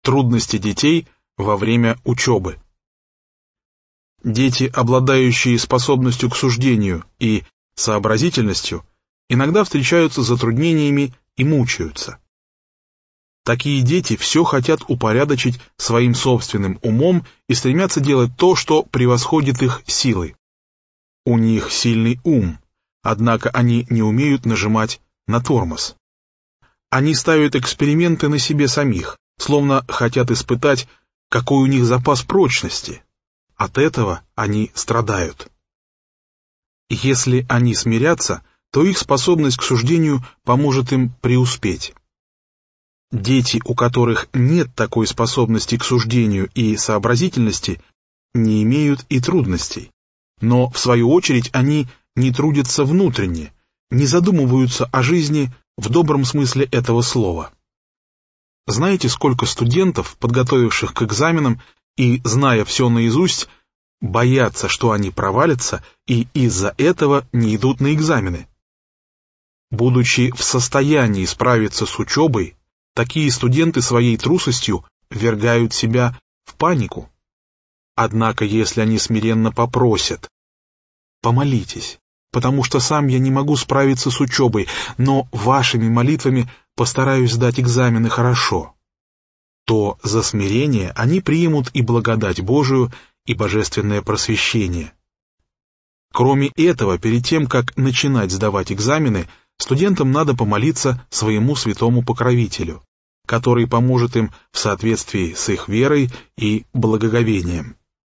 Трудности детей во время учебы. Дети, обладающие способностью к суждению и сообразительностью, иногда встречаются с затруднениями и мучаются. Такие дети все хотят упорядочить своим собственным умом и стремятся делать то, что превосходит их силы. У них сильный ум, однако они не умеют нажимать на тормоз. Они ставят эксперименты на себе самих, словно хотят испытать, какой у них запас прочности. От этого они страдают. Если они смирятся, то их способность к суждению поможет им преуспеть. Дети, у которых нет такой способности к суждению и сообразительности, не имеют и трудностей. Но, в свою очередь, они не трудятся внутренне, не задумываются о жизни в добром смысле этого слова. Знаете, сколько студентов, подготовивших к экзаменам и, зная все наизусть, боятся, что они провалятся, и из-за этого не идут на экзамены? Будучи в состоянии справиться с учебой, такие студенты своей трусостью ввергают себя в панику. Однако, если они смиренно попросят: «Помолитесь, потому что сам я не могу справиться с учебой, но вашими молитвами постараюсь сдать экзамены хорошо», то за смирение они примут и благодать Божию, и божественное просвещение. Кроме этого, перед тем, как начинать сдавать экзамены, студентам надо помолиться своему святому покровителю, который поможет им в соответствии с их верой и благоговением.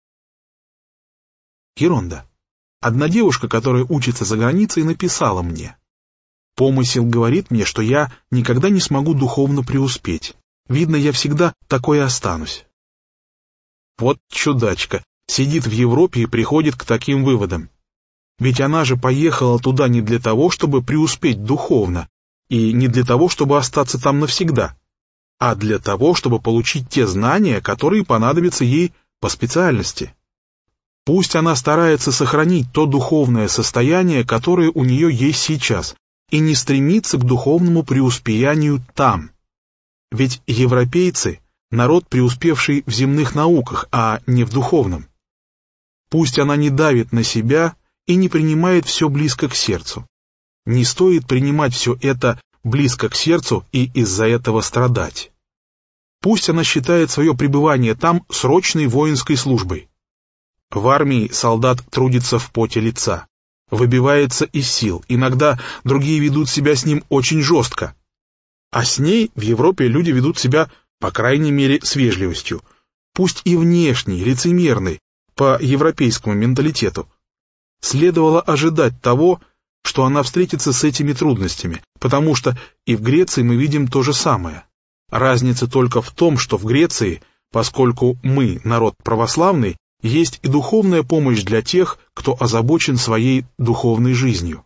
Ерунда. Одна девушка, которая учится за границей, написала мне: «Помысел говорит мне, что я никогда не смогу духовно преуспеть. Видно, я всегда такой и останусь». Вот чудачка, сидит в Европе и приходит к таким выводам. Ведь она же поехала туда не для того, чтобы преуспеть духовно, и не для того, чтобы остаться там навсегда, а для того, чтобы получить те знания, которые понадобятся ей по специальности. Пусть она старается сохранить то духовное состояние, которое у нее есть сейчас, и не стремится к духовному преуспеянию там. Ведь европейцы — народ, преуспевший в земных науках, а не в духовном. Пусть она не давит на себя и не принимает все близко к сердцу. Не стоит принимать все это близко к сердцу и из-за этого страдать. Пусть она считает свое пребывание там срочной воинской службой. В армии солдат трудится в поте лица, выбивается из сил, иногда другие ведут себя с ним очень жестко. А с ней в Европе люди ведут себя, по крайней мере, с вежливостью, пусть и внешней, лицемерной, по европейскому менталитету. Следовало ожидать того, что она встретится с этими трудностями, потому что и в Греции мы видим то же самое. Разница только в том, что в Греции, поскольку мы народ православный, есть и духовная помощь для тех, кто озабочен своей духовной жизнью.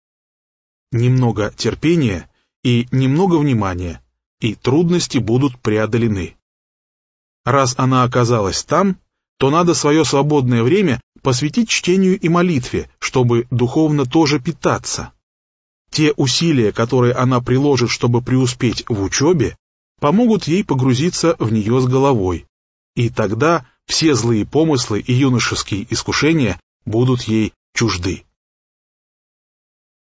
Немного терпения и немного внимания, и трудности будут преодолены. Раз она оказалась там, то надо свое свободное время посвятить чтению и молитве, чтобы духовно тоже питаться. Те усилия, которые она приложит, чтобы преуспеть в учебе, помогут ей погрузиться в нее с головой, и тогда все злые помыслы и юношеские искушения будут ей чужды.